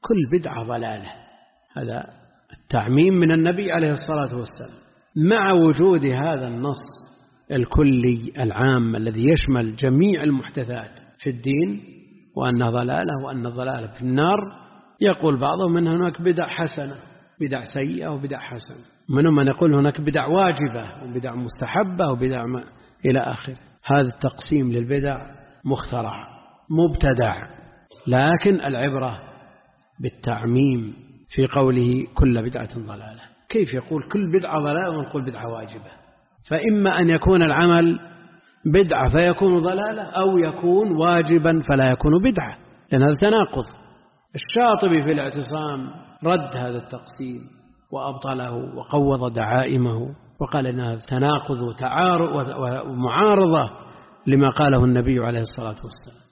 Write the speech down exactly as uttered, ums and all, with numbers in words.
كل بدعة ضلالة. هذا التعميم من النبي عليه الصلاة والسلام، مع وجود هذا النص الكلي العام الذي يشمل جميع المحدثات في الدين وأنها ضلالة وأن الضلالة في النار. يقول بعضهم أن هناك بدع حسنة، بدع سيئة وبدع حسنة، منهم من يقول هناك بدع واجبة وبدع مستحبة وبدع ما إلى آخر. هذا التقسيم للبدع مخترع مبتدع، لكن العبرة بالتعميم في قوله كل بدعة ضلالة. كيف يقول كل بدعة ضلالة ونقول بدعة واجبة؟ فإما أن يكون العمل بدعة فيكون ضلالة، أو يكون واجبا فلا يكون بدعة، لأن هذا تناقض. الشاطبي في الاعتصام رد هذا التقسيم وأبطله وقوض دعائمه وقال إن هذا تناقض وتعارض ومعارضة لما قاله النبي عليه الصلاة والسلام.